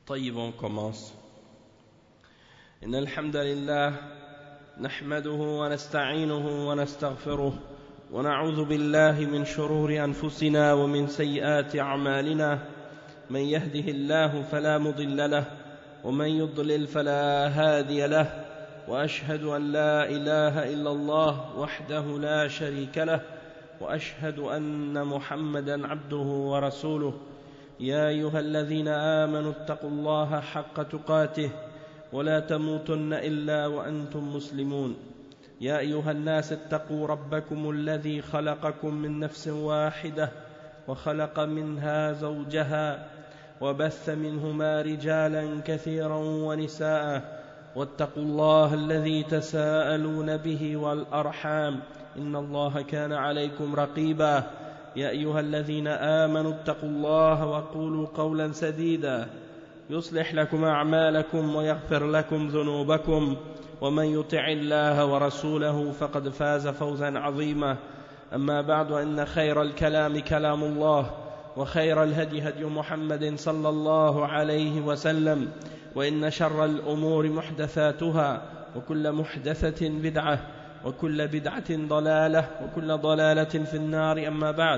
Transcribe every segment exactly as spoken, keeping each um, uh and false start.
طيب on commence. إن الحمد لله نحمده ونستعينه ونستغفره ونعوذ بالله من شرور أنفسنا ومن سيئات أعمالنا من يهده الله فلا مضل له ومن يضلل فلا هادي له وأشهد أن لا إله إلا الله وحده لا شريك له وأشهد أن محمدا عبده ورسوله يا أيها الذين آمنوا اتقوا الله حق تقاته ولا تموتن إلا وأنتم مسلمون يا أيها الناس اتقوا ربكم الذي خلقكم من نفس واحدة وخلق منها زوجها وبث منهما رجالا كثيرا ونساء واتقوا الله الذي تساءلون به والأرحام إن الله كان عليكم رقيبا يا أيها الذين آمنوا اتقوا الله وقولوا قولا سديدا يصلح لكم أعمالكم ويغفر لكم ذنوبكم ومن يطع الله ورسوله فقد فاز فوزا عظيما أما بعد إن خير الكلام كلام الله وخير الهدي هدي محمد صلى الله عليه وسلم وإن شر الأمور محدثاتها وكل محدثة بدعة وكل بدعة ضلالة وكل ضلالة في النار أما بعد.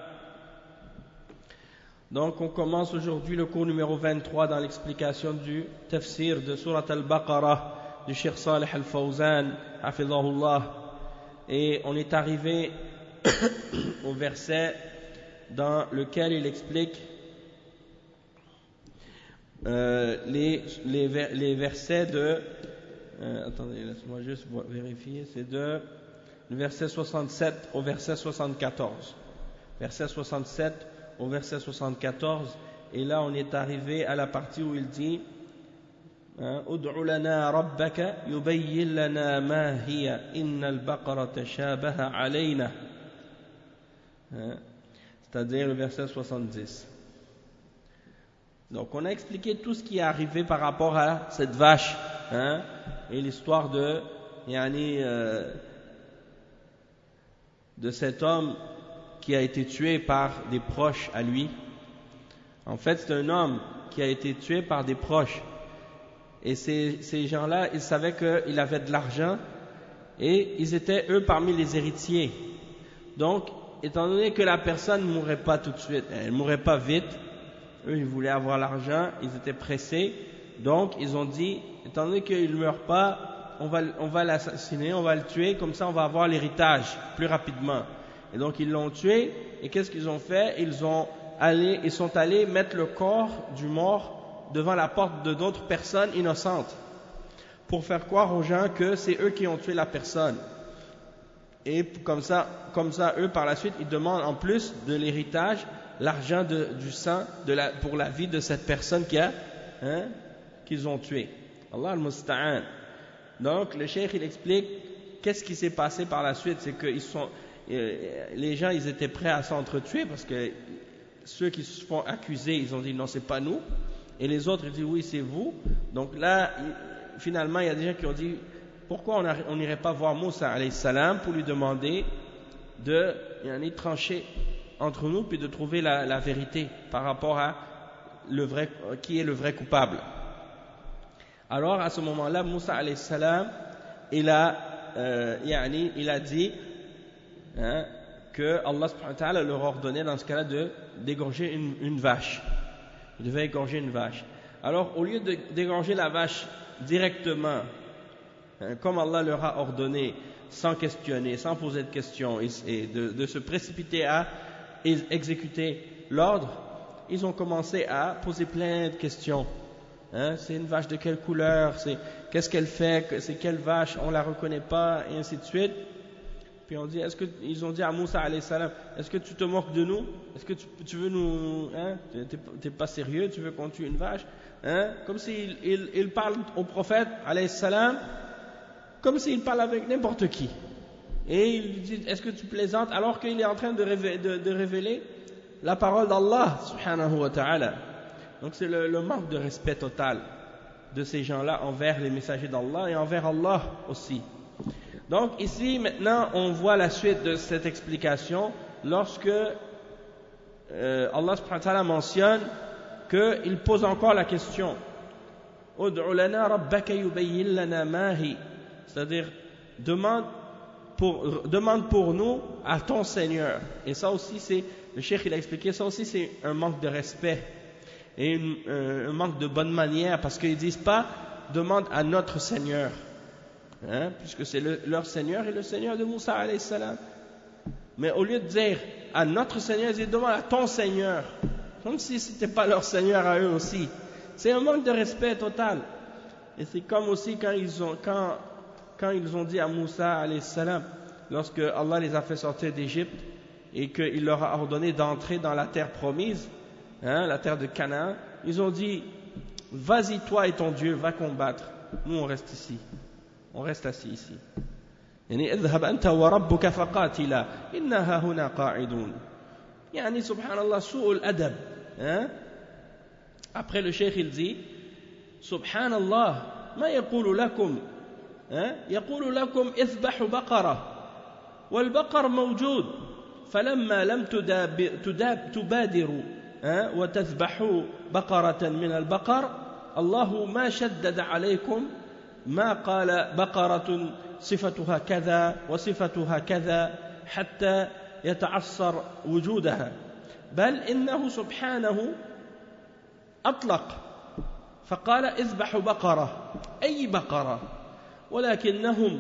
Donc on commence aujourd'hui le cours numéro vingt-trois dans l'explication du tafsir de Surat al-Baqarah du Cheikh Salih al-Fawzan hafidhahullah, et on est arrivé au verset dans lequel il explique euh, les, les, les versets de euh, attendez, laisse-moi juste vérifier, c'est de le verset soixante-sept au verset soixante-quatorze, verset soixante-sept au verset soixante-quatorze, et là on est arrivé à la partie où il dit ud'u lana rabbaka yubayyin lana ma hiya innal baqara tashabaha alayna, c'est-à-dire le verset soixante-dix. Donc on a expliqué tout ce qui est arrivé par rapport à cette vache, hein, et l'histoire de yani, euh, de cet homme qui a été tué par des proches à lui. En fait, c'est un homme qui a été tué par des proches. Et ces, ces gens-là, ils savaient qu'il avait de l'argent et ils étaient, eux, parmi les héritiers. Donc, étant donné que la personne ne mourrait pas tout de suite, elle ne mourrait pas vite, eux, ils voulaient avoir l'argent, ils étaient pressés. Donc, ils ont dit, étant donné qu'il ne meurt pas, on va, on va l'assassiner, on va le tuer, comme ça on va avoir l'héritage plus rapidement. Et donc ils l'ont tué, et qu'est-ce qu'ils ont fait? Ils ont allé, ils sont allés mettre le corps du mort devant la porte de d'autres personnes innocentes, pour faire croire aux gens que c'est eux qui ont tué la personne. Et comme ça, comme ça, eux par la suite, ils demandent en plus de l'héritage l'argent de, du sang de la, pour la vie de cette personne qui a, hein, qu'ils ont tué. Allah al-Musta'an. Donc le cheikh il explique qu'est-ce qui s'est passé par la suite, c'est que ils sont les gens ils étaient prêts à s'entretuer parce que ceux qui se font accuser ils ont dit non c'est pas nous, et les autres ils disent oui c'est vous. Donc là finalement il y a des gens qui ont dit pourquoi on n'irait pas voir Moussa alayhi salam pour lui demander de yani, trancher entre nous puis de trouver la, la vérité par rapport à le vrai, qui est le vrai coupable. Alors à ce moment-là Moussa alayhi salam il a, euh, yani, il a dit Hein, que Allah subhanahu wa ta'ala leur ordonnait dans ce cas-là de d'égorger une, une vache. Ils devaient égorger une vache. Alors au lieu de d'égorger la vache directement, hein, comme Allah leur a ordonné, sans questionner, sans poser de questions, et, et de, de se précipiter à exécuter l'ordre, ils ont commencé à poser plein de questions. Hein, c'est une vache de quelle couleur, c'est qu'est-ce qu'elle fait, c'est quelle vache, on la reconnaît pas, et ainsi de suite. Puis on dit, est-ce que ils ont dit à Moussa alayhi salam, est-ce que tu te moques de nous? Est-ce que tu, tu veux nous, hein, t'es, t'es pas sérieux? Tu veux qu'on tue une vache? Hein? Comme s'il il, il parle au prophète alayhi salam, comme s'il parle avec n'importe qui. Et il lui dit, est-ce que tu plaisantes? Alors qu'il est en train de révéler, de, de révéler la parole d'Allah subhanahu wa ta'ala. Donc c'est le, le manque de respect total de ces gens-là envers les messagers d'Allah et envers Allah aussi. Donc ici maintenant on voit la suite de cette explication lorsque euh, Allah subhanahu wa ta'ala mentionne qu'il pose encore la question. Ud'u lana rabbaka yubayyin lana ma hi. C'est-à-dire, demande pour, demande pour nous à ton Seigneur. Et ça aussi, c'est, le cheikh il a expliqué, ça aussi c'est un manque de respect et une, un, un manque de bonne manière, parce qu'ils disent pas demande à notre Seigneur, hein, puisque c'est le, leur Seigneur et le Seigneur de Moussa alayhi salam. Mais au lieu de dire à notre Seigneur, ils disent demande à ton Seigneur, comme si c'était pas leur Seigneur à eux aussi. C'est un manque de respect total. Et c'est comme aussi quand ils ont quand quand ils ont dit à Moussa alayhi salam, lorsque Allah les a fait sortir d'Égypte et qu'il leur a ordonné d'entrer dans la terre promise, hein, la terre de Canaan, ils ont dit vas-y toi et ton Dieu, va combattre, nous on reste ici, on reste assis ici. يعني اذهب أنت وربك فقاتلا إنها هنا قاعدون. يعني سبحان الله سوء الأدب. hein? Après le cheikh il dit سبحان الله ما يقول لكم hein? يقول لكم اذبحوا بقرة والبقر موجود فلما لم تداب تداب تبادروا hein? وتذبحوا بقرة من البقر الله ما شدد عليكم ما قال بقرة صفتها كذا وصفتها كذا حتى يتعصر وجودها بل إنه سبحانه أطلق فقال اذبحوا بقرة أي بقرة ولكنهم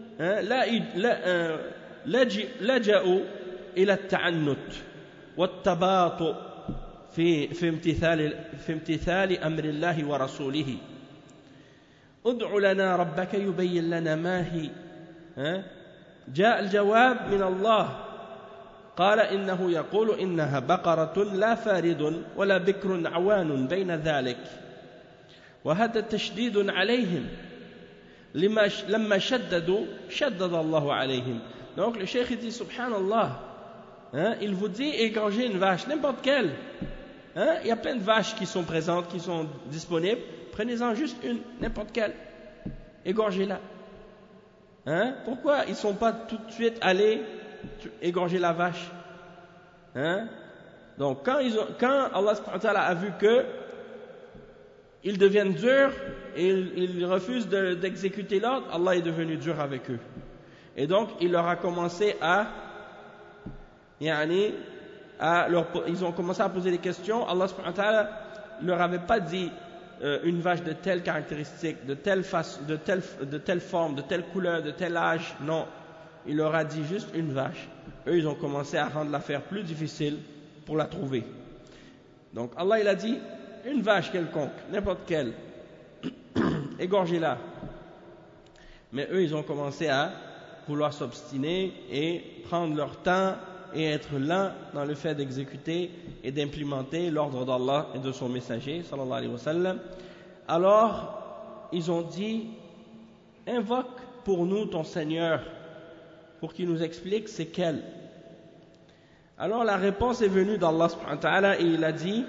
لا لجأوا إلى التعنت والتباطؤ في في امتثال في امتثال أمر الله ورسوله. ادع لنا ربك يبين لنا ما هي. جاء الجواب من الله قال إنه يقول إنها بقرة لا فارض ولا بكر عوان بين ذلك وهذا تشديد عليهم لما لما شددوا شدد الله عليهم. Donc le cheikh dit subhanallah, hein, il vous dit égorger une vache, n'importe quelle. Hein, il y a plein de vaches qui sont présentes, qui sont disponibles. Prenez-en juste une, n'importe quelle. Égorgez-la. Hein? Pourquoi ils ne sont pas tout de suite allés égorger la vache? Hein? Donc, quand, ils ont, quand Allah subhanahu wa ta'ala a vu que ils deviennent durs et ils, ils refusent de, d'exécuter l'ordre, Allah est devenu dur avec eux. Et donc, il leur a commencé à, yani, à leur, ils ont commencé à poser des questions. Allah subhanahu wa ta'ala leur avait pas dit euh, une vache de telle caractéristique, de telle face, de telle, de telle forme, de telle couleur, de tel âge. Non, il leur a dit juste une vache. Eux, ils ont commencé à rendre l'affaire plus difficile pour la trouver. Donc Allah, il a dit une vache quelconque, n'importe quelle, égorgez-la. Mais eux, ils ont commencé à vouloir s'obstiner et prendre leur temps et être lents dans le fait d'exécuter et d'implémenter l'ordre d'Allah et de son messager, sallallahu alayhi wa sallam. Alors, ils ont dit, invoque pour nous ton Seigneur, pour qu'il nous explique c'est quel. Alors, la réponse est venue d'Allah subhanahu wa ta'ala et il a dit,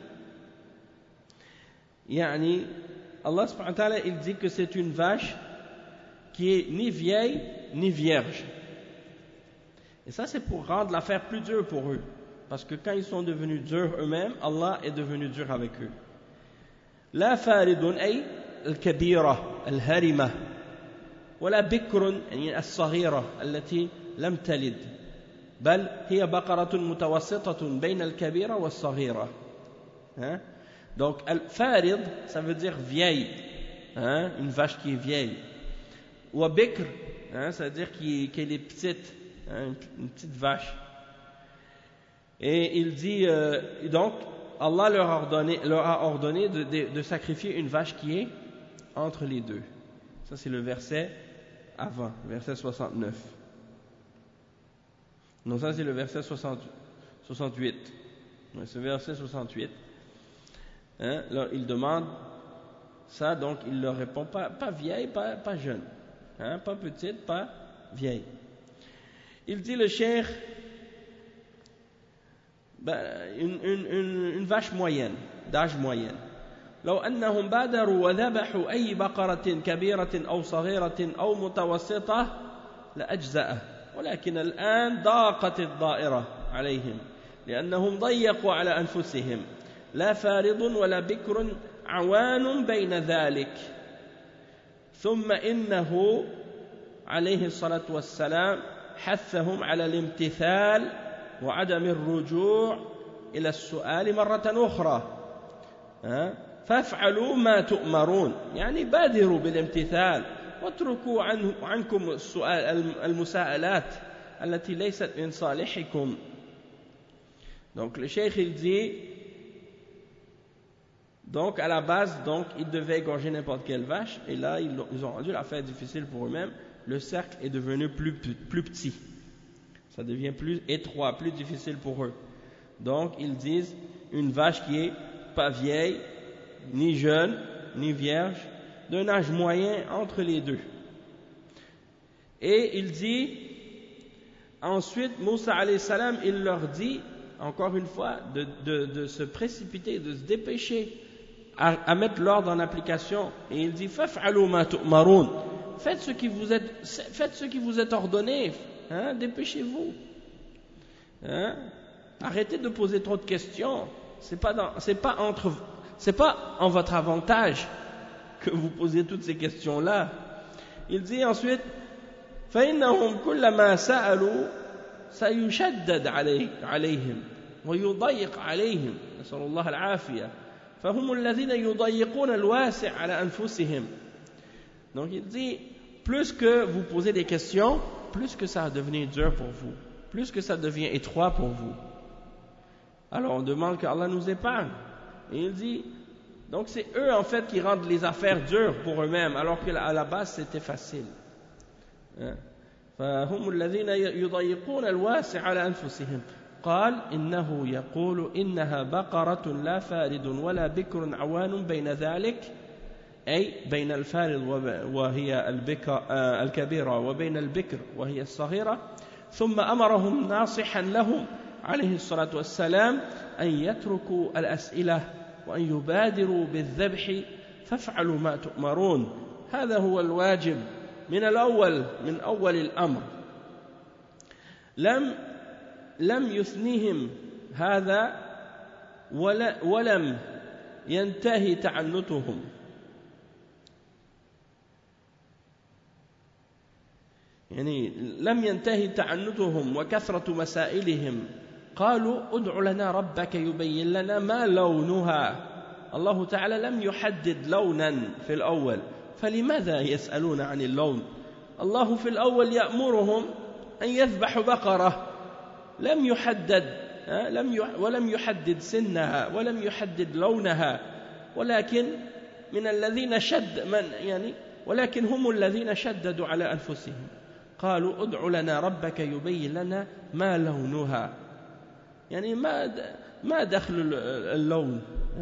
yani, Allah subhanahu wa ta'ala, il dit que c'est une vache qui est ni vieille ni vierge. Et ça, c'est pour rendre l'affaire plus dure pour eux. Parce que quand ils sont devenus durs eux-mêmes, Allah est devenu dur avec eux. La faridun ay al-kabira, al-harima, wala bikrun, yani al-saghira, allati lam talid. Bal, hiya baqaratun mutawassitatun bayna al-kabira wa al-saghira. Hein? Donc, al-farid, ça veut dire vieille. Hein? Une vache qui est vieille. Wa bikr, hein? Ça veut dire qu'elle est petite. Une petite vache. Et il dit, euh, donc, Allah leur a ordonné, leur a ordonné de, de, de sacrifier une vache qui est entre les deux. Ça, c'est le verset avant, verset soixante-neuf. Non, ça, c'est le verset soixante, soixante-huit. Ce verset soixante-huit. Hein, alors, il demande ça, donc il leur répond pas, pas vieille, pas, pas jeune. Hein, pas petite, pas vieille. Il dit le cheikh, ben, une, une, une, une vache moyenne, d'âge moyenne. لو أنهم بادروا وذبحوا أي بقرة كبيرة أو صغيرة أو متوسطة لأجزأه ولكن الآن ضاقت الضائرة عليهم لأنهم ضيقوا على أنفسهم لا فارض ولا بكر عوان بين ذلك ثم إنه عليه الصلاة والسلام حثهم على الامتثال وعدم الرجوع إلى السؤال مرة أخرى فافعلوا ما تؤمرون يعني بادروا بالامتثال واتركوا عنه عنكم السؤال المساءلات التي ليست من صالحكم. Donc le cheikh il dit donc à la base donc ils devaient égorger n'importe quelle vache et là ils ont, ils ont rendu l'affaire difficile pour eux-mêmes. Le cercle est devenu plus, plus, plus petit, ça devient plus étroit, plus difficile pour eux. Donc ils disent une vache qui est pas vieille, ni jeune, ni vierge, d'un âge moyen entre les deux. Et il dit ensuite Moussa alayhi salam il leur dit encore une fois de, de, de se précipiter, de se dépêcher à, à mettre l'ordre en application. Et il dit faf'alu ma tu'marun, faites ce qui vous est, faites ce qui vous est ordonné, hein, dépêchez-vous, hein, arrêtez de poser trop de questions, c'est pas dans, c'est pas entre, c'est pas en votre avantage que vous posez toutes ces questions là. Il dit ensuite فإنهم كلما سألوا سيشدد عليهم ويضيق عليهم نسأل الله العافية فهم الذين يضيقون الواسع على أنفسهم. Donc il dit plus que vous posez des questions, plus que ça va devenir dur pour vous, plus que ça devient étroit pour vous. Alors on demande qu'Allah nous épargne. Et il dit donc c'est eux en fait qui rendent les affaires dures pour eux-mêmes alors qu'à la base c'était facile. فهم الذين يضيقون الواسع على أنفسهم. قال إنه يقول إنها بقرة لا فارد ولا بكر عوان بين ذلك أي بين الفارد وهي الكبيرة وبين البكر وهي الصغيرة. ثم أمرهم ناصحا لهم عليه الصلاة والسلام أن يتركوا الأسئلة وأن يبادروا بالذبح فافعلوا ما تؤمرون. هذا هو الواجب من الأول من أول الأمر. لم لم يثنيهم هذا ولا ولم ينتهي تعنتهم. يعني لم ينتهي تعنتهم وكثرة مسائلهم. قالوا ادع لنا ربك يبين لنا ما لونها. الله تعالى لم يحدد لونا في الأول، فلماذا يسألون عن اللون؟ الله في الأول يأمرهم أن يذبحوا بقرة، لم يحدد لم ولم يحدد سنها ولم يحدد لونها، ولكن من الذين شد من يعني ولكن هم الذين شددوا على أنفسهم. قالوا ادع لنا ربك يبين لنا ما لونها، يعني ما ما دخل اللون،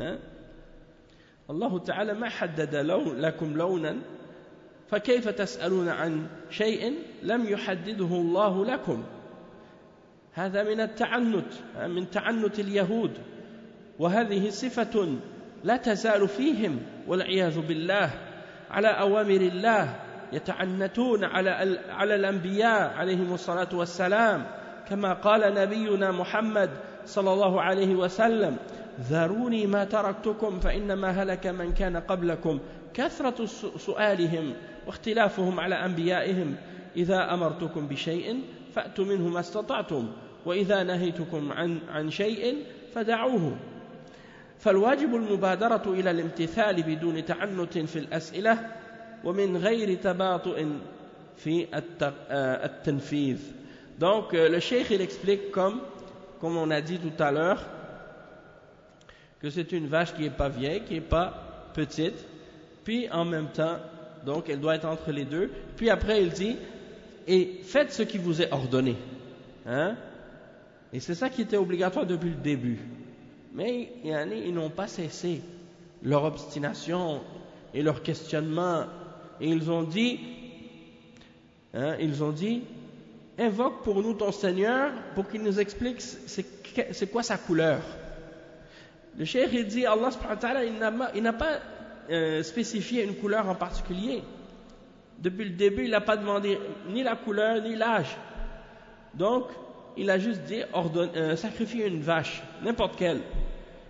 الله تعالى ما حدد لون لكم لونا، فكيف تسألون عن شيء لم يحدده الله لكم؟ هذا من التعنت، من تعنت اليهود، وهذه صفة لا تزال فيهم والعياذ بالله على أوامر الله، يتعنتون على على الأنبياء عليهم الصلاة والسلام، كما قال نبينا محمد صلى الله عليه وسلم: ذروني ما تركتكم فإنما هلك من كان قبلكم كثرة سؤالهم واختلافهم على أنبيائهم، إذا أمرتكم بشيء فأتوا منه ما استطعتم وإذا نهيتكم عن عن شيء فدعوه. فالواجب المبادرة إلى الامتثال بدون تعنت في الأسئلة ومن غير تباطؤ في التنفيذ. Donc le cheikh il explique comme comme on a dit tout à l'heure que c'est une vache qui est pas vieille, qui est pas petite, puis en même temps donc elle doit être entre les deux. Puis après il dit et faites ce qui vous est ordonné, hein? Et c'est ça qui était obligatoire depuis le début. Mais ils n'ont pas cessé leur obstination et leur questionnement, et ils ont dit, hein, ils ont dit, invoque pour nous ton Seigneur pour qu'il nous explique c'est, c'est quoi sa couleur. Le cheikh il dit, Allah subhanahu wa ta'ala, il n'a, il n'a pas euh, spécifié une couleur en particulier. Depuis le début, il n'a pas demandé ni la couleur ni l'âge. Donc, il a juste dit ordonne, euh, sacrifier une vache, n'importe quelle.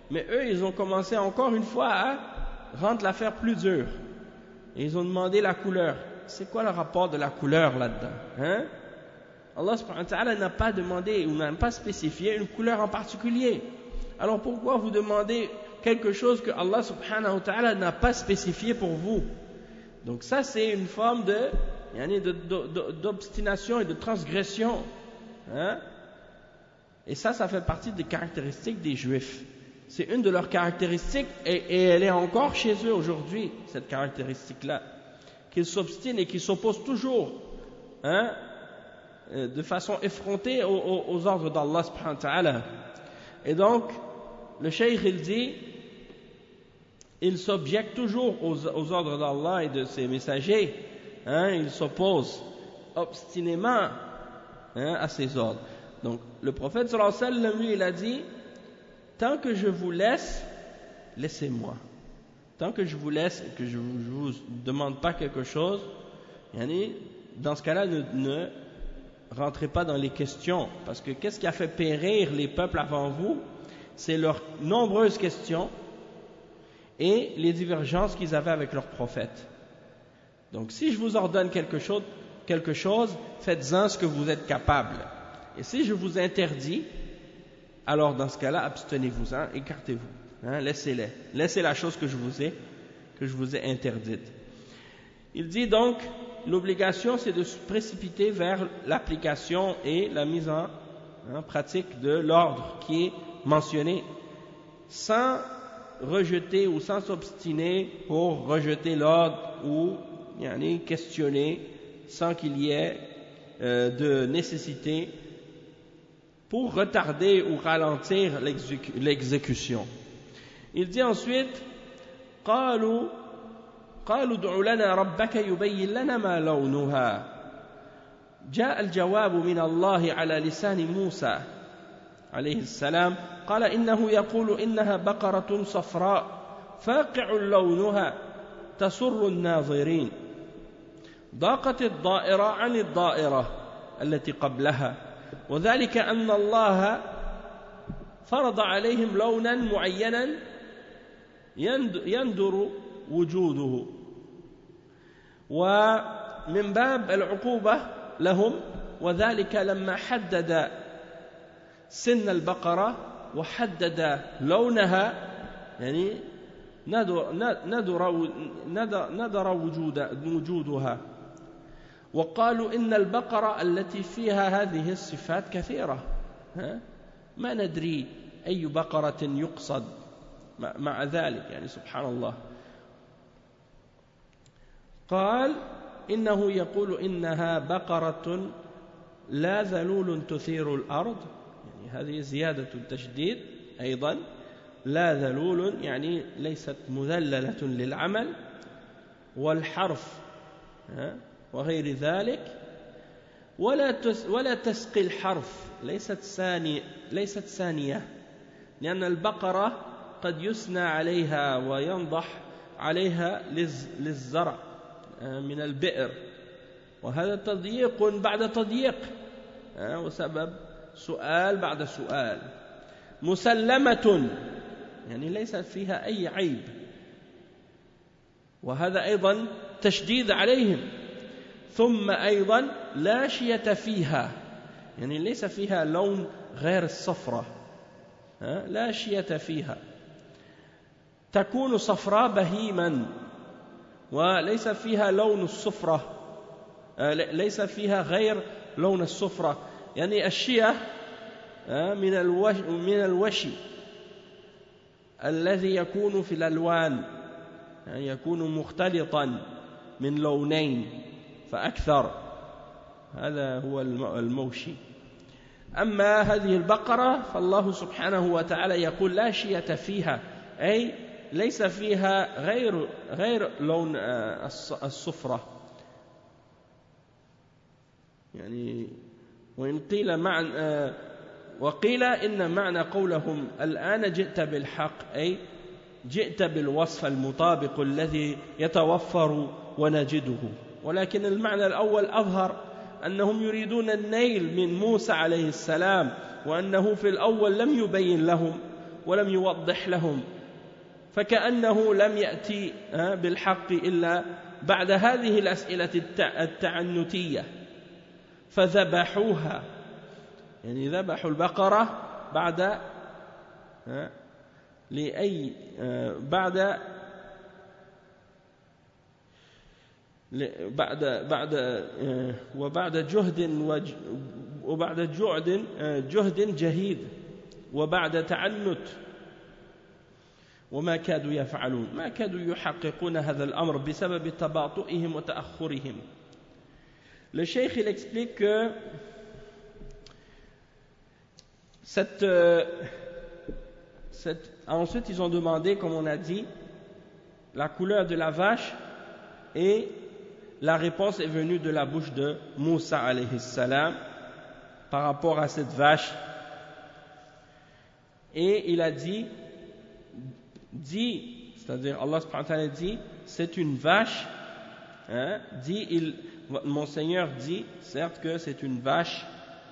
Mais eux, ils ont commencé encore une fois à rendre l'affaire plus dure. Et ils ont demandé la couleur. C'est quoi le rapport de la couleur là-dedans, hein? Allah subhanahu wa ta'ala n'a pas demandé ou n'a pas spécifié une couleur en particulier. Alors pourquoi vous demandez quelque chose que Allah subhanahu wa ta'ala n'a pas spécifié pour vous? Donc ça c'est une forme de, de, de, d'obstination et de transgression, hein? Et ça, ça fait partie des caractéristiques des Juifs. C'est une de leurs caractéristiques et, et elle est encore chez eux aujourd'hui, cette caractéristique-là, qu'ils s'obstinent et qu'ils s'opposent toujours, hein, de façon effrontée aux, aux, aux ordres d'Allah subhanahu wa ta'ala. Et donc, le cheikh il dit, il s'objecte toujours aux, aux ordres d'Allah et de ses messagers, hein, il s'oppose obstinément, hein, à ses ordres. Donc, le prophète sallallahu alayhi wa sallam, lui, il a dit, tant que je vous laisse, laissez-moi. Tant que je vous laisse et que je ne vous, vous demande pas quelque chose, dans ce cas-là, ne, ne rentrez pas dans les questions. Parce que qu'est-ce qui a fait périr les peuples avant vous? C'est leurs nombreuses questions et les divergences qu'ils avaient avec leurs prophètes. Donc si je vous ordonne quelque chose, quelque chose, faites-en ce que vous êtes capable. Et si je vous interdis, alors dans ce cas-là, abstenez-vous-en, écartez-vous, hein, laissez-les, laissez la chose que je vous ai, que je vous ai interdite. Il dit donc, l'obligation c'est de se précipiter vers l'application et la mise en hein, pratique de l'ordre qui est mentionné, sans rejeter ou sans s'obstiner pour rejeter l'ordre ou yani, questionner sans qu'il y ait euh, de nécessité pour retarder ou ralentir l'exécution. Il dit ensuite قالوا قالوا ادع لنا ربك يبين لنا ما لونها جاء الجواب من الله على لسان موسى عليه السلام قال إنه يقول إنها بقرة صفراء فاقع لونها تسر الناظرين ضاقت الضائرة عن الضائرة التي قبلها وذلك أن الله فرض عليهم لونا معينا يندر وجوده ومن باب العقوبة لهم وذلك لما حدد سن البقرة وحدد لونها يعني ندر, ندر, ندر, ندر وجود وجودها وقالوا إن البقرة التي فيها هذه الصفات كثيرة ما ندري أي بقرة يقصد مع ذلك يعني سبحان الله قال إنه يقول إنها بقرة لا ذلول تثير الأرض يعني هذه زيادة التشديد أيضا لا ذلول يعني ليست مذللة للعمل والحرف وغير ذلك ولا ولا تسقي الحرف ليست ثانية ليست ثانية لأن البقرة قد يثنى عليها وينضح عليها للزرع من البئر وهذا تضييق بعد تضييق وسبب سؤال بعد سؤال مسلمة يعني ليس فيها أي عيب وهذا أيضا تشديد عليهم ثم أيضا لا شية فيها يعني ليس فيها لون غير الصفرة لا شية فيها تكون صفراء بهيما وليس فيها لون الصفرة ليس فيها غير لون الصفرة يعني الشية من الوش من الوشي الذي يكون في الألوان يعني يكون مختلطا من لونين فأكثر هذا هو الموشي أما هذه البقرة فالله سبحانه وتعالى يقول لا شية فيها أي ليس فيها غير غير لون الصفرة يعني وإن قيل معنى وقيل إن معنى قولهم الآن جئت بالحق أي جئت بالوصف المطابق الذي يتوفر ونجده ولكن المعنى الأول أظهر أنهم يريدون النيل من موسى عليه السلام وأنه في الأول لم يبين لهم ولم يوضح لهم فكأنه لم يأتي بالحق إلا بعد هذه الأسئلة التعنتية فذبحوها يعني ذبحوا البقرة بعد لأي بعد بعد بعد وبعد جهد وبعد جهد جهد جهيد وبعد تعنت وما كادوا يفعلون ما كادوا يحققون هذا الأمر بسبب تباطؤهم وتأخرهم. Le cheikh il explique que cette, cette ensuite ils ont demandé, comme on a dit, la couleur de la vache et la réponse est venue de la bouche de Moussa alayhi salam par rapport à cette vache et il a dit dit, c'est-à-dire Allah subhanahu wa ta'ala dit c'est une vache hein, dit il, mon Seigneur dit certes que c'est une vache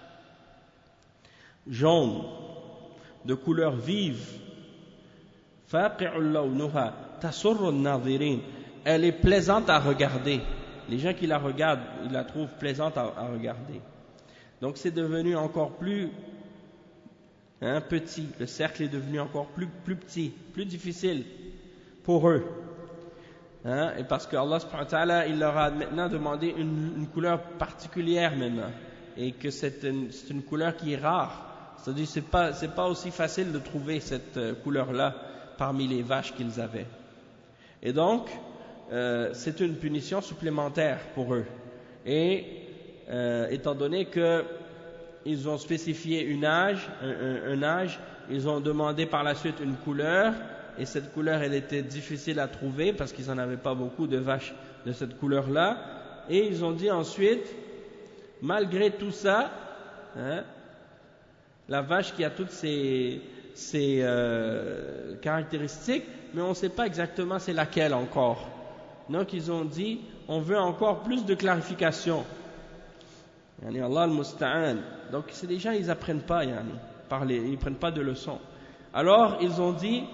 jaune de couleur vive faqi'ul lawnuha tasurru an-nadhirin, elle est plaisante à regarder, les gens qui la regardent ils la trouvent plaisante à, à regarder. Donc c'est devenu encore plus hein, petit, le cercle est devenu encore plus, plus petit, plus difficile pour eux hein, et parce que Allah subhanahu wa ta'ala il leur a maintenant demandé une, une couleur particulière maintenant et que c'est une, c'est une couleur qui est rare, c'est-à-dire c'est pas, c'est pas aussi facile de trouver cette euh, couleur là parmi les vaches qu'ils avaient et donc euh, c'est une punition supplémentaire pour eux et euh, étant donné que ils ont spécifié une âge, un, un, un âge, ils ont demandé par la suite une couleur et cette couleur elle était difficile à trouver parce qu'ils n'en avaient pas beaucoup de vaches de cette couleur là et ils ont dit ensuite malgré tout ça hein, la vache qui a toutes ces, ces euh, caractéristiques mais on ne sait pas exactement c'est laquelle encore, donc ils ont dit on veut encore plus de clarification. Yani Allah al-Musta'an. Donc c'est des gens ils apprennent pas yani, par les, ils prennent pas de leçons. Alors ils ont dit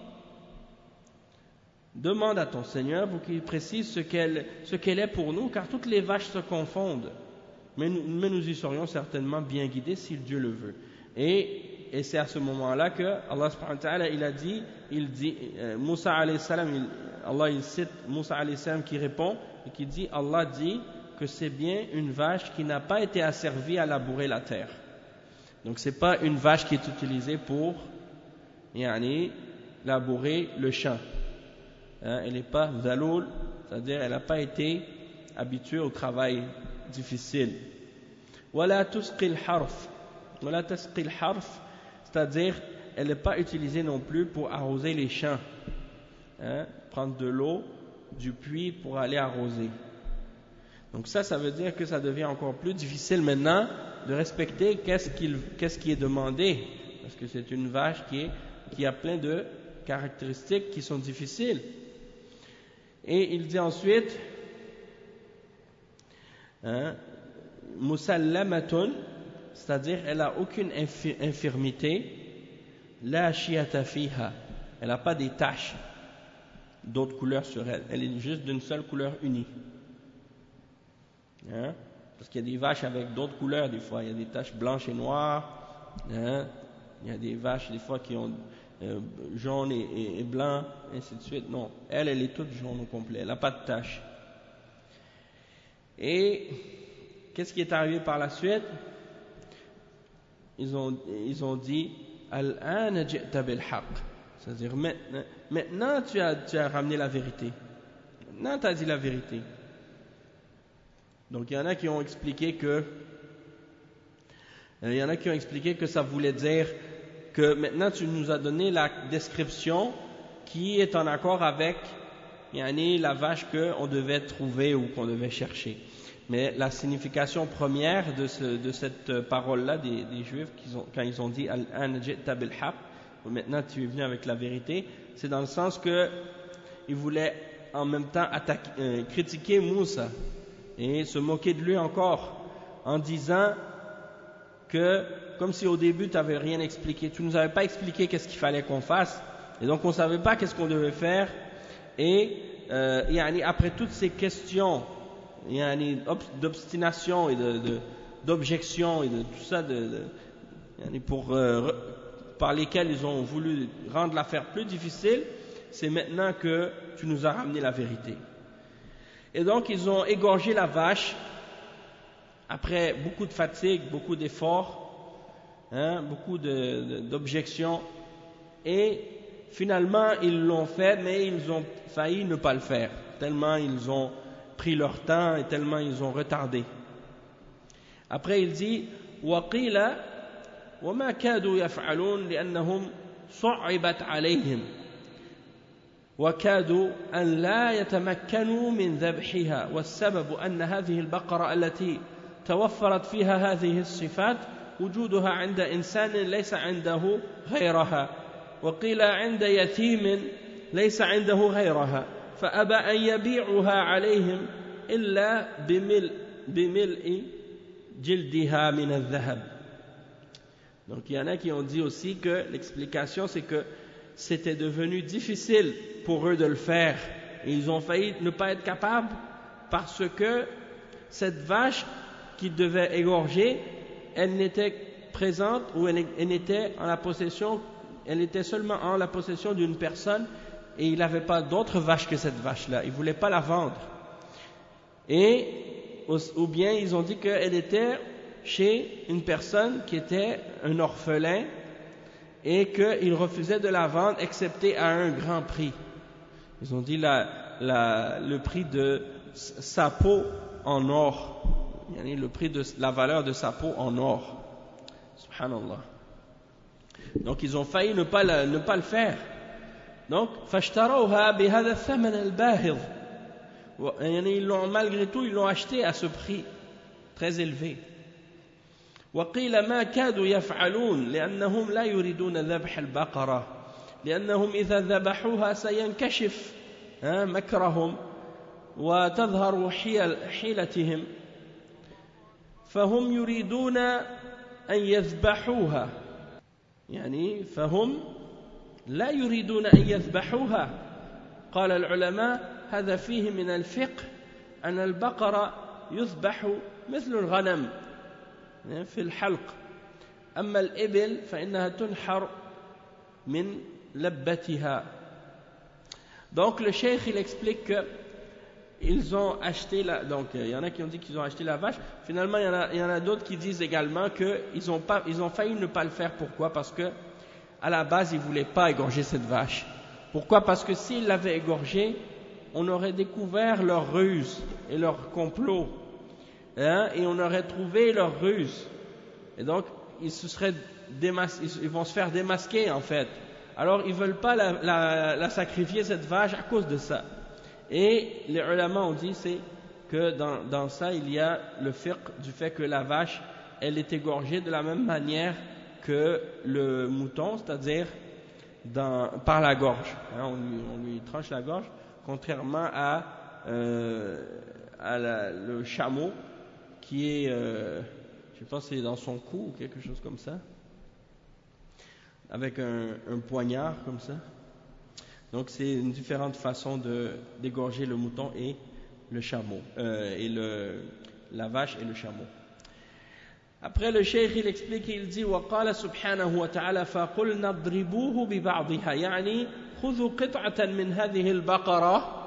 demande à ton Seigneur pour qu'il précise ce qu'elle, ce qu'elle est pour nous car toutes les vaches se confondent mais nous, mais nous y serions certainement bien guidés si Dieu le veut. Et, et c'est à ce moment-là que Allah subhanahu wa ta'ala il a dit, il dit euh, Moussa alayhi salam, il, Allah il cite Moussa alayhi salam qui répond et qui dit Allah dit que c'est bien une vache qui n'a pas été asservie à labourer la terre. Donc c'est pas une vache qui est utilisée pour yani, labourer le champ. Hein, elle n'est pas zaloul, c'est-à-dire elle n'a pas été habituée au travail difficile. Wala tusqil harf. Wala tusqil harf, c'est-à-dire elle n'est pas utilisée non plus pour arroser les champs. Hein, prendre de l'eau du puits pour aller arroser. Donc ça, ça veut dire que ça devient encore plus difficile maintenant de respecter qu'est-ce, qu'il, qu'est-ce qui est demandé. Parce que c'est une vache qui, est, qui a plein de caractéristiques qui sont difficiles. Et il dit ensuite, hein, musallamatun, c'est-à-dire elle n'a aucune infi- infirmité, la shiyata fiha, elle n'a pas des taches d'autres couleurs sur elle, elle est juste d'une seule couleur unie. Hein? Parce qu'il y a des vaches avec d'autres couleurs des fois, il y a des taches blanches et noires, hein? Il y a des vaches des fois qui ont euh, jaune et, et, et blanc, et ainsi de suite. Non, elle, elle est toute jaune au complet, elle n'a pas de taches. Et qu'est-ce qui est arrivé par la suite? Ils ont, ils ont dit Al-an ji'ta bil haqq, c'est-à-dire maintenant, maintenant tu, as, tu as ramené la vérité, maintenant tu as dit la vérité. Donc il y en a qui ont expliqué que il y en a qui ont expliqué que ça voulait dire que maintenant tu nous as donné la description qui est en accord avec yani, la vache qu'on devait trouver ou qu'on devait chercher. Mais la signification première de, ce, de cette parole-là des, des Juifs qu'ils ont, quand ils ont dit Al-an ji'ta bil haqq, maintenant tu es venu avec la vérité, c'est dans le sens que ils voulaient en même temps attaquer, euh, critiquer Moussa et se moquer de lui encore en disant que, comme si au début tu n'avais rien expliqué, tu ne nous avais pas expliqué qu'est-ce qu'il fallait qu'on fasse, et donc on ne savait pas qu'est-ce qu'on devait faire, et euh, yani, après toutes ces questions yani, d'obstination et de, de, d'objection et de tout ça, de, de, yani, pour, euh, par lesquels ils ont voulu rendre l'affaire plus difficile, c'est maintenant que tu nous as ramené la vérité. Et donc ils ont égorgé la vache après beaucoup de fatigue, beaucoup d'efforts, hein, beaucoup de, de, d'objections, et finalement ils l'ont fait, mais ils ont failli ne pas le faire, tellement ils ont pris leur temps et tellement ils ont retardé. Après il dit وَقِيلَ وَمَا كَادُوا يَفْعَلُونَ لِأَنَّهُمْ صُعِبَتْ عَلَيْهِمْ وكادوا أن لا يتمكنوا من ذبحها والسبب أن هذه البقرة التي توفرت فيها هذه الصفات وجودها عند إنسان ليس عنده غيرها وقيل عند يتيم ليس عنده غيرها فأبى أن يبيعها عليهم إلا بملء بملء جلدها من الذهب. Donc il y en a qui ont dit aussi que l'explication c'est que c'était devenu difficile pour eux de le faire et ils ont failli ne pas être capables parce que cette vache qu'ils devaient égorger, elle n'était présente ou elle, elle était en la possession, elle était seulement en la possession d'une personne et il n'avait pas d'autre vache que cette vache-là, il ne voulait pas la vendre. Et ou bien ils ont dit qu'elle était chez une personne qui était un orphelin et qu'il refusait de la vendre excepté à un grand prix. Ils ont dit la, la, le prix de sa peau en or, le prix de la valeur de sa peau en or. Subhanallah. Donc ils ont failli ne pas, la, ne pas le faire. Donc فاشتروها بهذا الثمن الباهظ. Ils l'ont, malgré tout ils l'ont acheté à ce prix très élevé. وقيل ما كادوا يفعلون لأنهم لا يريدون ذبح البقرة لأنهم إذا ذبحوها سينكشف مكرهم وتظهر حيل حيلتهم فهم يريدون أن يذبحوها يعني فهم لا يريدون أن يذبحوها. قال العلماء هذا فيه من الفقه أن البقرة يذبح مثل الغنم في الحلق أما الإبل فإنها تنحر من لبتها. Donc le cheikh il explique que ils ont acheté la, donc il y en a qui ont dit qu'ils ont acheté la vache, finalement il y en a, il y en a d'autres qui disent également qu'ils ont, pas, ils ont failli ne pas le faire. Pourquoi? Parce que à la base ils ne voulaient pas égorger cette vache. Pourquoi? Parce que s'ils l'avaient égorgée, on aurait découvert leur ruse et leur complot. Hein, et on aurait trouvé leur ruse et donc ils se seraient démas- ils vont se faire démasquer en fait. Alors ils veulent pas la, la, la sacrifier cette vache à cause de ça. Et les ulama ont dit c'est que dans, dans ça il y a le fiqh du fait que la vache elle est égorgée de la même manière que le mouton, c'est-à-dire dans, par la gorge. Hein, on, lui, on lui tranche la gorge, contrairement à, euh, à la, le chameau qui est, euh, je pense c'est dans son cou ou quelque chose comme ça, avec un, un poignard comme ça. Donc c'est une différente façon de, d'égorger le mouton et le chameau, euh, et le, la vache et le chameau. Après le cheikh il explique, il dit وقال سبحانه وتعالى فقلنا اضربوه ببعضها يعني خذوا قطعة من هذه البقرة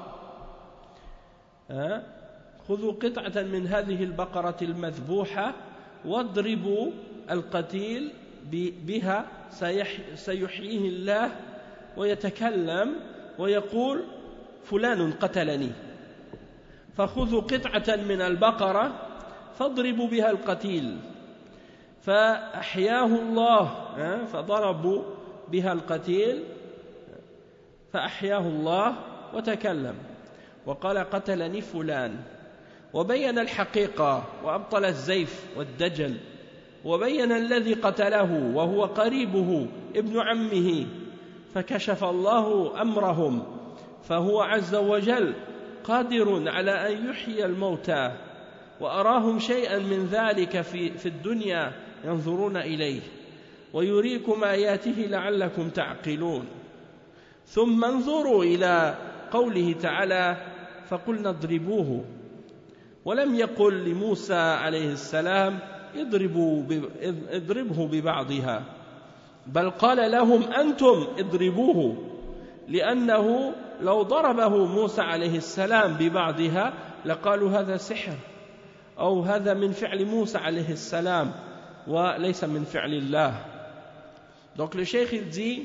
ها خذوا قطعة من هذه البقرة المذبوحة واضربوا القتيل بها سيحييه الله ويتكلم ويقول فلان قتلني فخذوا قطعة من البقرة فاضربوا بها القتيل فأحياه الله فضربوا بها القتيل فأحياه الله وتكلم وقال قتلني فلان وبين الحقيقة وأبطل الزيف والدجل وبين الذي قتله وهو قريبه ابن عمه فكشف الله أمرهم فهو عز وجل قادر على أن يحيي الموتى وأراهم شيئا من ذلك في, في الدنيا ينظرون إليه ويريكم آياته لعلكم تعقلون ثم انظروا إلى قوله تعالى فقلنا اضربوه ولم يقل لموسى عليه السلام اضربوا اضربه ببعضها بل قال لهم أنتم اضربوه لأنه لو ضربه موسى عليه السلام ببعضها لقالوا هذا سحر أو هذا من فعل موسى عليه السلام وليس من فعل الله. Donc le cheikh il dit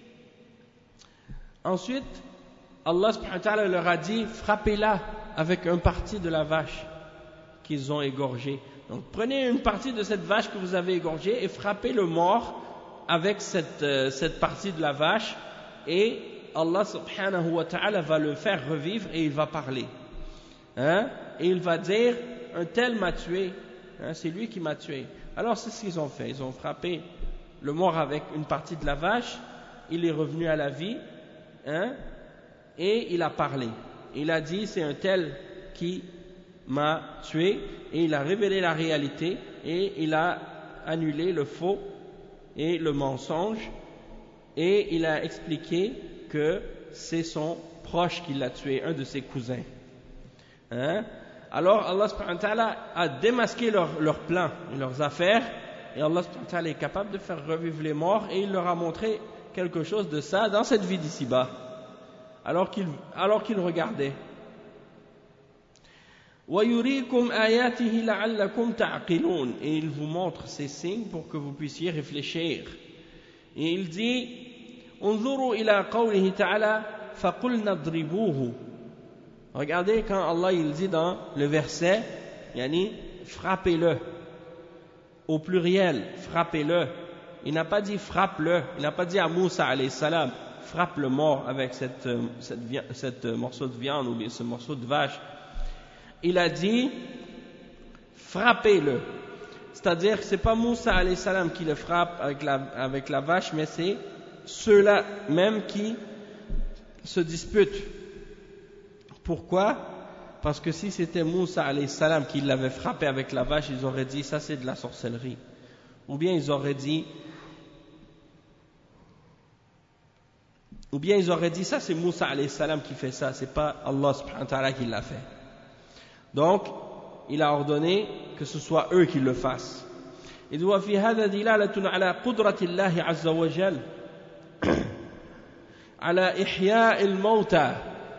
ensuite Allah subhanahu wa ta'ala leur a dit frappez-la avec un parti de la vache qu'ils ont égorgée. Donc prenez une partie de cette vache que vous avez égorgée et frappez le mort avec cette, euh, cette partie de la vache et Allah subhanahu wa ta'ala va le faire revivre et il va parler. Hein? Et il va dire un tel m'a tué, hein? C'est lui qui m'a tué. Alors c'est ce qu'ils ont fait, ils ont frappé le mort avec une partie de la vache, il est revenu à la vie, hein? Et il a parlé. Il a dit c'est un tel qui m'a tué et il a révélé la réalité et il a annulé le faux et le mensonge et il a expliqué que c'est son proche qui l'a tué, un de ses cousins. Hein? Alors Allah subhanahu wa ta'ala a démasqué leurs leur plans et leurs affaires et Allah subhanahu wa ta'ala est capable de faire revivre les morts et il leur a montré quelque chose de ça dans cette vie d'ici-bas alors qu'ils alors qu'ils regardaient. وَيُرِيكُمْ آيَاتِهِ لَعَلَّكُمْ تَعْقِلُونَ et il vous montre ces signes pour que vous puissiez réfléchir. Et il dit انظروا إلى قوله تعالى فقلنا اضربوه. Regardez quand Allah il dit dans le verset yani frappez-le au pluriel, frappez-le. Il n'a pas dit frappe-le, il n'a pas dit à Moussa alayhi salam frappe le mort avec cette, cette, cette morceau de viande ou bien ce morceau de vache. Il a dit frappez-le, c'est-à-dire que ce n'est pas Moussa alayhi salam qui le frappe avec la, avec la vache, mais c'est ceux-là même qui se disputent. Pourquoi? Parce que si c'était Moussa alayhi salam qui l'avait frappé avec la vache, ils auraient dit ça c'est de la sorcellerie, ou bien ils auraient dit ou bien ils auraient dit ça c'est Moussa alayhi salam qui fait ça, c'est pas Allah subhanahu wa ta'ala qui l'a fait. Donc, il a ordonné que ce soit eux qui le fassent. إذ وفي هذا دلالة على قدرة الله عز وجل على إحياء الموتى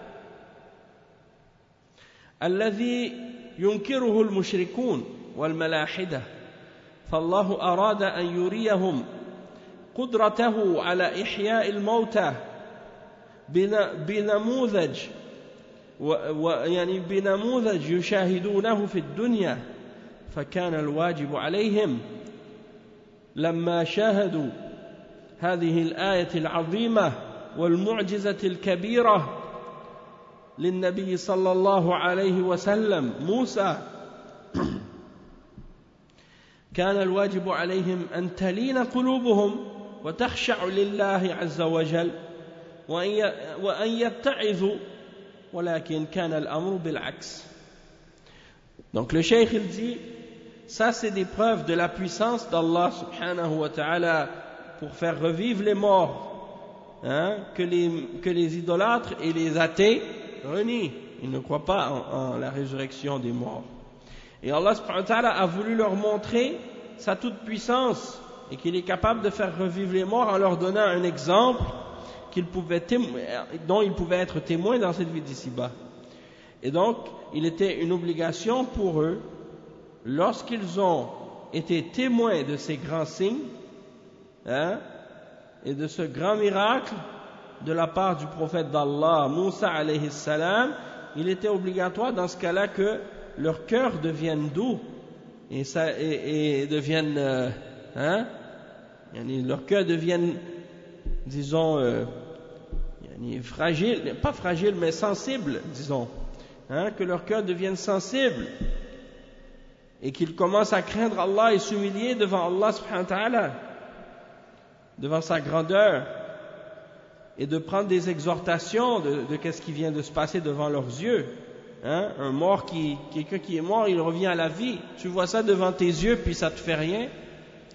الذي ينكره المشركون والملاحدة فالله أراد أن يريهم قدرته على إحياء الموتى بنموذج ويعني بنموذج يشاهدونه في الدنيا فكان الواجب عليهم لما شاهدوا هذه الآية العظيمة والمعجزة الكبيرة للنبي صلى الله عليه وسلم موسى كان الواجب عليهم أن تلين قلوبهم وتخشع لله عز وجل وأن يتعظوا ولكن كان الأمر بالعكس. Donc le cheikh il dit ça c'est des preuves de la puissance d'Allah subhanahu wa ta'ala pour faire revivre les morts, hein, que, les, que les idolâtres et les athées renient, ils ne croient pas en, en la résurrection des morts. Et Allah subhanahu wa ta'ala a voulu leur montrer sa toute puissance et qu'il est capable de faire revivre les morts en leur donnant un exemple qu'ils pouvaient dont ils pouvaient être témoins dans cette vie d'ici-bas. Et donc, il était une obligation pour eux, lorsqu'ils ont été témoins de ces grands signes, hein, et de ce grand miracle de la part du prophète d'Allah, Moussa alayhi salam, il était obligatoire dans ce cas-là que leur cœur devienne doux et, ça, et, et devienne, euh, hein, leur cœur devienne, disons, euh, fragile, pas fragile, mais sensible, disons, hein, que leur cœur devienne sensible et qu'ils commencent à craindre Allah et s'humilier devant Allah subhanahu wa ta'ala, devant sa grandeur, et de prendre des exhortations de, de qu'est-ce qui vient de se passer devant leurs yeux. Hein, un mort qui, quelqu'un qui est mort, il revient à la vie. Tu vois ça devant tes yeux, puis ça te fait rien.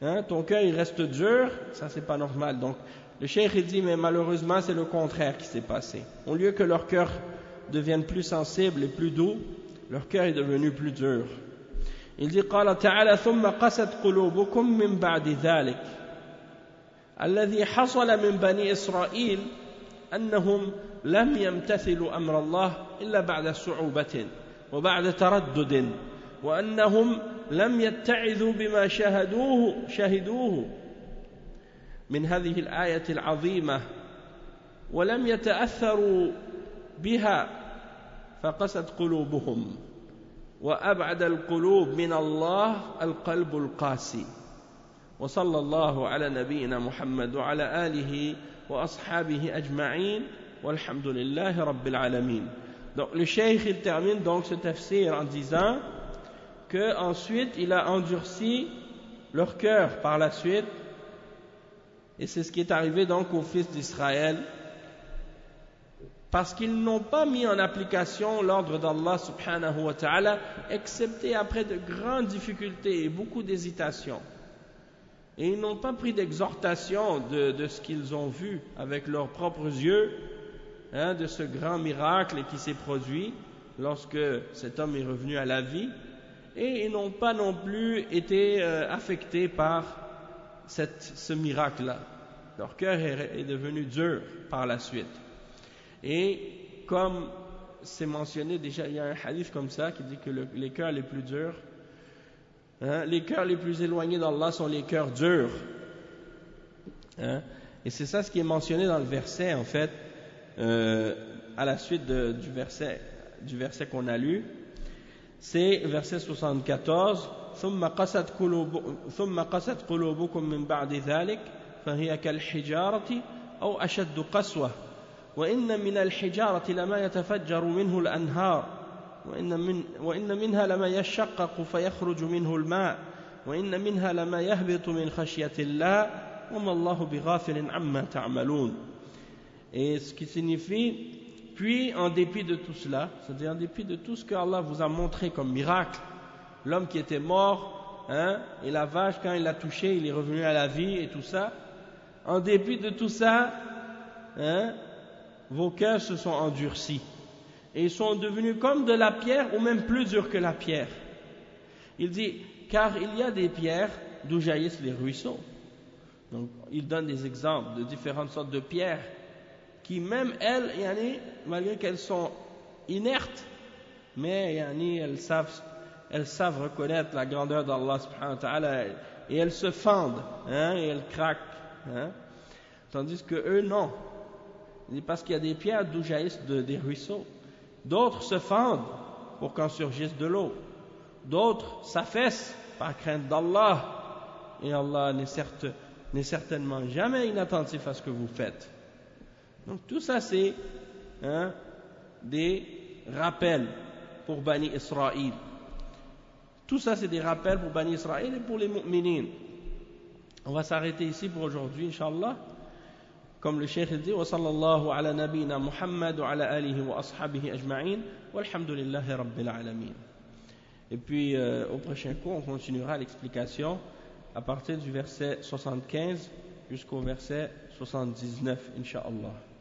hein, ton cœur il reste dur, ça c'est pas normal. Donc le cheikh il dit mais malheureusement c'est le contraire qui s'est passé. Au lieu que leur cœur devienne plus sensible et plus doux, leur cœur est devenu plus dur. Il dit قال تعالى ثم قست قلوبكم من بعد ذلك الذي حصل من بني إسرائيل أنهم لم يمتثلوا أمر الله إلا بعد صعوبة وبعد تردد وأنهم لم يتعظوا بما شاهدوه شهدوه من هذه الآية العظيمة ولم يتأثروا بها فقست قلوبهم وأبعد القلوب من الله القلب القاسي وصلى الله على نبينا محمد وعلى آله وأصحابه أجمعين والحمد لله رب العالمين. Donc le cheikh il termine donc ce tafsir en disant que ensuite il a endurci leur cœur par la suite, et c'est ce qui est arrivé donc aux fils d'Israël, parce qu'ils n'ont pas mis en application l'ordre d'Allah subhanahu wa ta'ala, excepté après de grandes difficultés et beaucoup d'hésitation. Et ils n'ont pas pris d'exhortation de, de ce qu'ils ont vu avec leurs propres yeux, hein, de ce grand miracle qui s'est produit lorsque cet homme est revenu à la vie, et ils n'ont pas non plus été euh, affectés par cette, ce miracle-là. Leur cœur est, est devenu dur par la suite. Et comme c'est mentionné déjà, il y a un hadith comme ça qui dit que le, les cœurs les plus durs, hein, les cœurs les plus éloignés d'Allah sont les cœurs durs. Hein, et c'est ça ce qui est mentionné dans le verset en fait, euh, à la suite de, du verset, du verset qu'on a lu. C'est verset soixante-quatorze. ثم قست قلوب ثم قست قلوبكم من بعد ذلك فهي كالحجارة أو أشد قسوة وإن من الحجارة لما يتفجر منه الأنهار وإن من وإن منها لما يشقق فيخرج منه الماء وإن منها لما يهبط من خشية الله وما الله بغافل عما تعملون. Et ce qui signifie, puis en dépit de tout cela, c'est-à-dire en dépit de tout ce que Allah vous a montré comme miracle, l'homme qui était mort, hein, et la vache quand il l'a touché, il est revenu à la vie et tout ça, en dépit de tout ça, hein, vos cœurs se sont endurcis et ils sont devenus comme de la pierre ou même plus durs que la pierre. Il dit, car il y a des pierres d'où jaillissent les ruisseaux. Donc il donne des exemples de différentes sortes de pierres qui même elles, yani, malgré qu'elles sont inertes, mais yani, elles savent, elles savent reconnaître la grandeur d'Allah subhanahu wa ta'ala, et elles se fendent, hein, et elles craquent, hein, tandis que eux non, parce qu'il y a des pierres d'où jaillissent de, des ruisseaux. D'autres se fendent pour qu'en surgisse de l'eau, d'autres s'affaissent par crainte d'Allah, et Allah n'est, certes, n'est certainement jamais inattentif à ce que vous faites. Donc tout ça c'est, hein, des rappels pour Bani Israël. Tout ça c'est des rappels pour Bani Israël et pour les mu'minines. On va s'arrêter ici pour aujourd'hui, Inch'Allah. Comme le cheikh dit, wa sallallahu ala nabina Muhammad wa ala alihi wa ashabihi ajma'in, walhamdulillahi rabbil alamin. Et puis euh, au prochain cours, on continuera l'explication à partir du verset soixante-quinze jusqu'au verset soixante-dix-neuf, Inch'Allah.